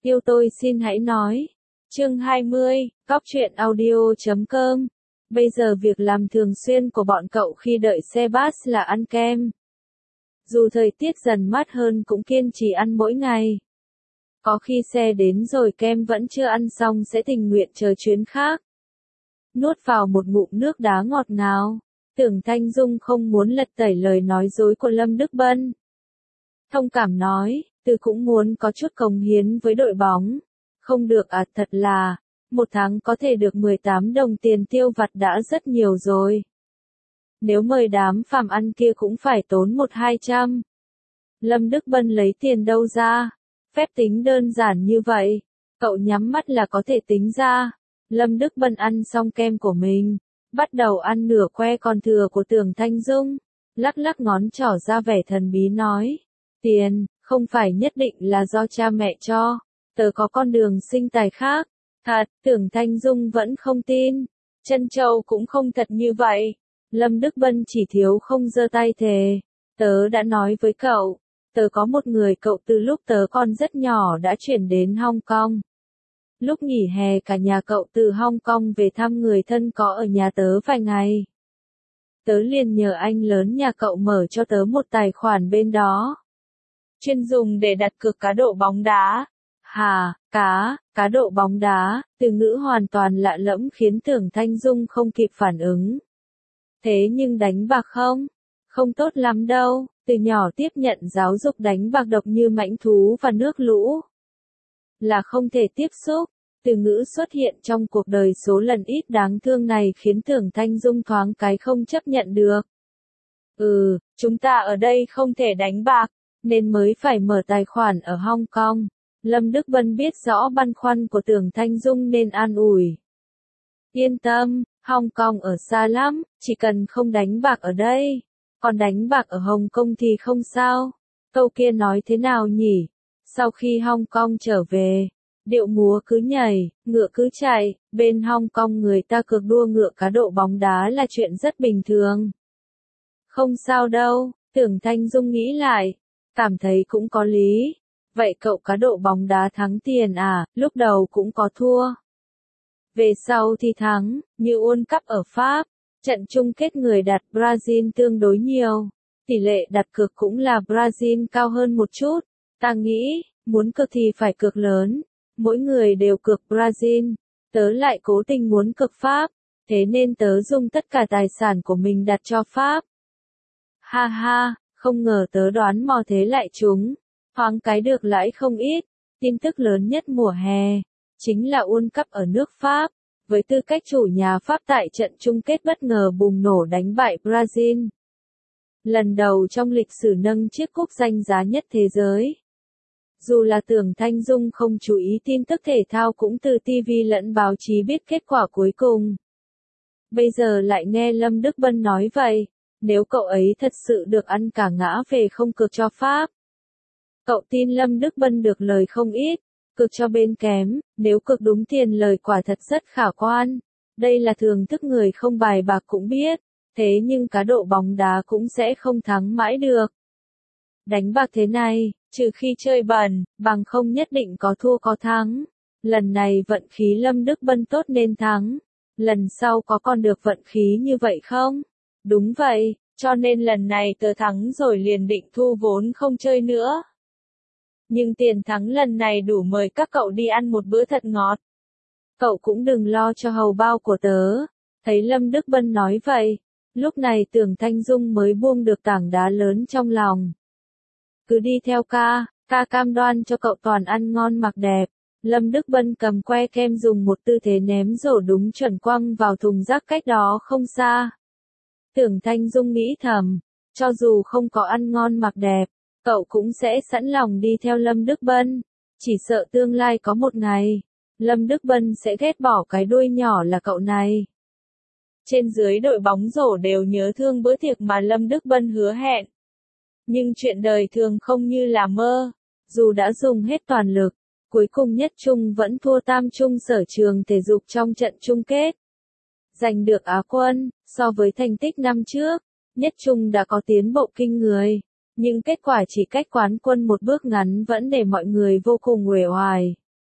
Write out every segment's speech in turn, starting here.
Yêu tôi xin hãy nói. Chương 20, Cóc truyện audio.com. Bây giờ việc làm thường xuyên của bọn cậu khi đợi xe bus là ăn kem. Dù thời tiết dần mát hơn cũng kiên trì ăn mỗi ngày. Có khi xe đến rồi kem vẫn chưa ăn xong sẽ tình nguyện chờ chuyến khác. Nuốt vào một ngụm nước đá ngọt ngào, Tưởng Thanh Dung không muốn lật tẩy lời nói dối của Lâm Đức Bân. Thông cảm nói, Từ cũng muốn có chút cống hiến với đội bóng. Không được à, thật là, một tháng có thể được 18 đồng tiền tiêu vặt đã rất nhiều rồi. Nếu mời đám phàm ăn kia cũng phải tốn 100-200. Lâm Đức Bân lấy tiền đâu ra? Phép tính đơn giản như vậy, cậu nhắm mắt là có thể tính ra. Lâm Đức Bân ăn xong kem của mình, bắt đầu ăn nửa que còn thừa của Tưởng Thanh Dung, lắc lắc ngón trỏ ra vẻ thần bí nói, tiền, không phải nhất định là do cha mẹ cho, tớ có con đường sinh tài khác. Thật, Tưởng Thanh Dung vẫn không tin, Trân Châu cũng không thật như vậy. Lâm Đức Bân chỉ thiếu không giơ tay thề, tớ đã nói với cậu, tớ có một người cậu từ lúc tớ còn rất nhỏ đã chuyển đến Hong Kong. Lúc nghỉ hè cả nhà cậu từ Hong Kong về thăm người thân có ở nhà tớ vài ngày. Tớ liền nhờ anh lớn nhà cậu mở cho tớ một tài khoản bên đó. Chuyên dùng để đặt cược cá độ bóng đá. Hà, cá độ bóng đá, từ ngữ hoàn toàn lạ lẫm khiến Tưởng Thanh Dung không kịp phản ứng. Thế nhưng đánh bạc không? Không tốt lắm đâu, từ nhỏ tiếp nhận giáo dục đánh bạc độc như mãnh thú và nước lũ. Là không thể tiếp xúc, từ ngữ xuất hiện trong cuộc đời số lần ít đáng thương này khiến Tưởng Thanh Dung thoáng cái không chấp nhận được. Chúng ta ở đây không thể đánh bạc, nên mới phải mở tài khoản ở Hong Kong. Lâm Đức Bân biết rõ băn khoăn của Tưởng Thanh Dung nên an ủi. Yên tâm, Hong Kong ở xa lắm, chỉ cần không đánh bạc ở đây. Còn đánh bạc ở Hồng Kông thì không sao. Câu kia nói thế nào nhỉ? Sau khi Hong Kong trở về, điệu múa cứ nhảy, ngựa cứ chạy, bên Hong Kong người ta cược đua ngựa cá độ bóng đá là chuyện rất bình thường. Không sao đâu, Tưởng Thanh Dung nghĩ lại, cảm thấy cũng có lý. Vậy cậu cá độ bóng đá thắng tiền à, lúc đầu cũng có thua. Về sau thì thắng, như World Cup ở Pháp, trận chung kết người đặt Brazil tương đối nhiều. Tỷ lệ đặt cược cũng là Brazil cao hơn một chút. Ta nghĩ, muốn cược thì phải cược lớn. Mỗi người đều cược Brazil. Tớ lại cố tình muốn cược Pháp. Thế nên tớ dùng tất cả tài sản của mình đặt cho Pháp. Ha ha, không ngờ tớ đoán mò thế lại trúng. Thoáng cái được lãi không ít. Tin tức lớn nhất mùa hè chính là World Cup ở nước Pháp. Với tư cách chủ nhà Pháp tại trận chung kết bất ngờ bùng nổ đánh bại Brazil. Lần đầu trong lịch sử nâng chiếc cúp danh giá nhất thế giới. Dù là Tưởng Thanh Dung không chú ý tin tức thể thao cũng từ TV lẫn báo chí biết kết quả cuối cùng. Bây giờ lại nghe Lâm Đức Bân nói vậy, nếu cậu ấy thật sự được ăn cả ngã về không cược cho Pháp. Cậu tin Lâm Đức Bân được lời không ít, cược cho bên kém, nếu cược đúng tiền lời quả thật rất khả quan. Đây là thường thức người không bài bạc cũng biết, thế nhưng cá độ bóng đá cũng sẽ không thắng mãi được. Đánh bạc thế này, trừ khi chơi bẩn, bằng không nhất định có thua có thắng. Lần này vận khí Lâm Đức Bân tốt nên thắng. Lần sau có còn được vận khí như vậy không? Đúng vậy, cho nên lần này tớ thắng rồi liền định thu vốn không chơi nữa. Nhưng tiền thắng lần này đủ mời các cậu đi ăn một bữa thật ngọt. Cậu cũng đừng lo cho hầu bao của tớ. Thấy Lâm Đức Bân nói vậy, lúc này Tưởng Thanh Dung mới buông được tảng đá lớn trong lòng. Cứ đi theo ca cam đoan cho cậu toàn ăn ngon mặc đẹp. Lâm Đức Bân cầm que kem dùng một tư thế ném rổ đúng chuẩn quăng vào thùng rác cách đó không xa. Tưởng Thanh Dung nghĩ thầm, cho dù không có ăn ngon mặc đẹp, cậu cũng sẽ sẵn lòng đi theo Lâm Đức Bân. Chỉ sợ tương lai có một ngày, Lâm Đức Bân sẽ ghét bỏ cái đuôi nhỏ là cậu này. Trên dưới đội bóng rổ đều nhớ thương bữa tiệc mà Lâm Đức Bân hứa hẹn. Nhưng chuyện đời thường không như là mơ. Dù đã dùng hết toàn lực, cuối cùng Nhất Trung vẫn thua Tam Trung Sở Trường Thể dục trong trận chung kết. Giành được Á quân, so với thành tích năm trước, Nhất Trung đã có tiến bộ kinh người. Nhưng kết quả chỉ cách quán quân một bước ngắn vẫn để mọi người vô cùng uể oải.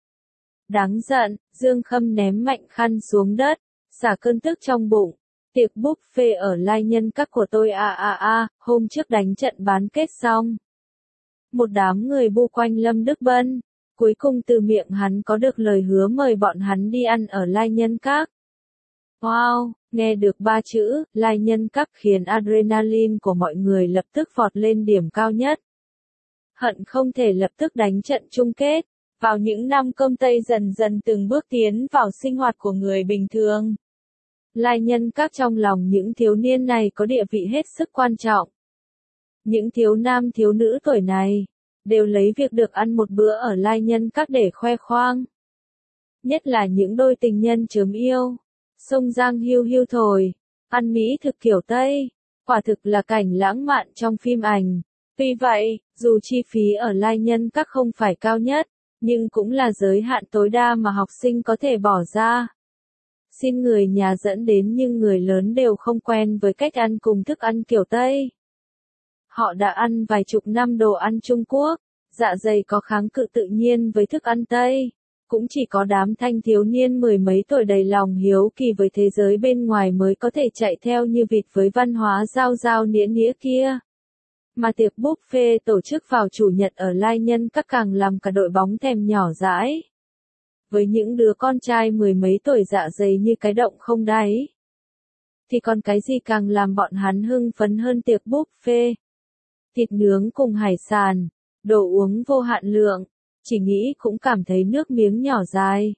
Đáng giận, Dương Khâm ném mạnh khăn xuống đất, xả cơn tức trong bụng. Tiệc buffet ở Lai Nhân Các của tôi hôm trước đánh trận bán kết xong. Một đám người bu quanh Lâm Đức Bân, cuối cùng từ miệng hắn có được lời hứa mời bọn hắn đi ăn ở Lai Nhân Các. Wow, nghe được 3 chữ, Lai Nhân Các khiến adrenaline của mọi người lập tức vọt lên điểm cao nhất. Hận không thể lập tức đánh trận chung kết. Vào những năm cơm Tây dần dần từng bước tiến vào sinh hoạt của người bình thường. Lai Nhân Các trong lòng những thiếu niên này có địa vị hết sức quan trọng. Những thiếu nam thiếu nữ tuổi này, đều lấy việc được ăn một bữa ở Lai Nhân Các để khoe khoang. Nhất là những đôi tình nhân chớm yêu, sông Giang hiu hiu thổi, ăn mỹ thực kiểu Tây, quả thực là cảnh lãng mạn trong phim ảnh. Tuy vậy, dù chi phí ở Lai Nhân Các không phải cao nhất, nhưng cũng là giới hạn tối đa mà học sinh có thể bỏ ra. Xin người nhà dẫn đến nhưng người lớn đều không quen với cách ăn cùng thức ăn kiểu Tây. Họ đã ăn vài chục năm đồ ăn Trung Quốc, dạ dày có kháng cự tự nhiên với thức ăn Tây. Cũng chỉ có đám thanh thiếu niên mười mấy tuổi đầy lòng hiếu kỳ với thế giới bên ngoài mới có thể chạy theo như vịt với văn hóa giao giao nĩa nĩa kia. Mà tiệc buffet tổ chức vào chủ nhật ở Lai Nhân Các càng làm cả đội bóng thèm nhỏ dãi. Với những đứa con trai mười mấy tuổi dạ dày như cái động không đáy, thì còn cái gì càng làm bọn hắn hưng phấn hơn tiệc buffet. Thịt nướng cùng hải sản, đồ uống vô hạn lượng, chỉ nghĩ cũng cảm thấy nước miếng nhỏ dài.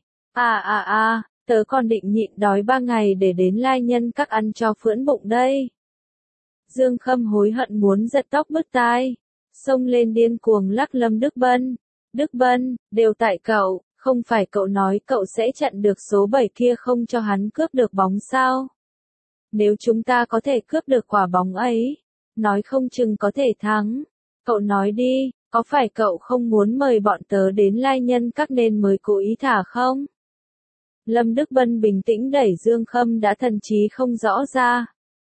Tớ còn định nhịn đói 3 ngày để đến Lai Nhân Các ăn cho phưỡn bụng đây. Dương Khâm hối hận muốn giật tóc bứt tai, xông lên điên cuồng lắc Lâm Đức Bân. Đức Bân, đều tại cậu, không phải cậu nói cậu sẽ chặn được số 7 kia không cho hắn cướp được bóng sao? Nếu chúng ta có thể cướp được quả bóng ấy, nói không chừng có thể thắng. Cậu nói đi, có phải cậu không muốn mời bọn tớ đến Lai Nhân Các nên mới cố ý thả không? Lâm Đức Bân bình tĩnh đẩy Dương Khâm đã thần trí không rõ ra.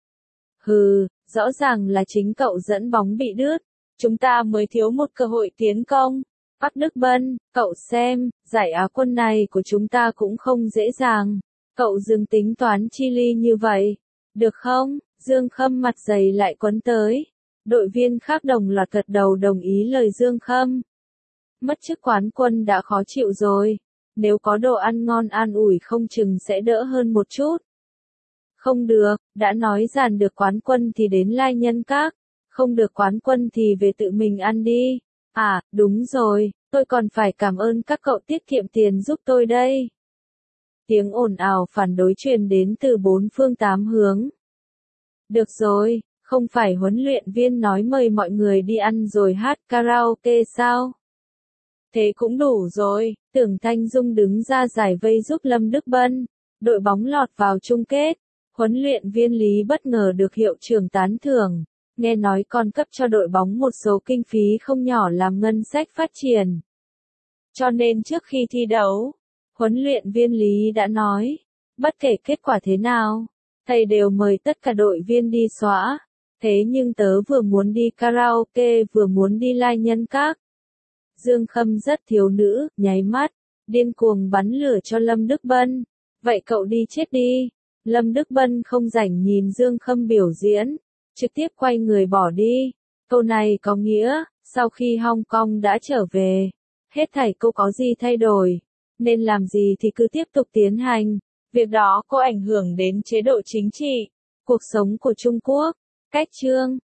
Hừ, rõ ràng là chính cậu dẫn bóng bị đứt, chúng ta mới thiếu một cơ hội tiến công. Bắc Đức Bân, cậu xem, giải Á quân này của chúng ta cũng không dễ dàng. Cậu dừng tính toán chi ly như vậy, được không? Dương Khâm mặt dày lại quấn tới. Đội viên khác đồng loạt gật đầu đồng ý lời Dương Khâm. Mất chức quán quân đã khó chịu rồi, nếu có đồ ăn ngon an ủi không chừng sẽ đỡ hơn một chút. Không được, đã nói giành được quán quân thì đến Lai Nhân Các, không được quán quân thì về tự mình ăn đi. Đúng rồi, tôi còn phải cảm ơn các cậu tiết kiệm tiền giúp tôi đây. Tiếng ồn ào phản đối truyền đến từ 4 phương 8 hướng. Được rồi, không phải huấn luyện viên nói mời mọi người đi ăn rồi hát karaoke sao? Thế cũng đủ rồi, Tưởng Thanh Dung đứng ra giải vây giúp Lâm Đức Bân. Đội bóng lọt vào chung kết. Huấn luyện viên Lý bất ngờ được hiệu trưởng tán thưởng. Nghe nói còn cấp cho đội bóng một số kinh phí không nhỏ làm ngân sách phát triển. Cho nên trước khi thi đấu, huấn luyện viên Lý đã nói, bất kể kết quả thế nào, thầy đều mời tất cả đội viên đi xóa. Thế nhưng tớ vừa muốn đi karaoke vừa muốn đi Lai Nhân Các. Dương Khâm rất thiếu nữ, nháy mắt, điên cuồng bắn lửa cho Lâm Đức Bân. Vậy cậu đi chết đi. Lâm Đức Bân không rảnh nhìn Dương Khâm biểu diễn, trực tiếp quay người bỏ đi. Câu này có nghĩa, sau khi Hong Kong đã trở về, hết thảy cô có gì thay đổi, nên làm gì thì cứ tiếp tục tiến hành. Việc đó có ảnh hưởng đến chế độ chính trị, cuộc sống của Trung Quốc. Cách chương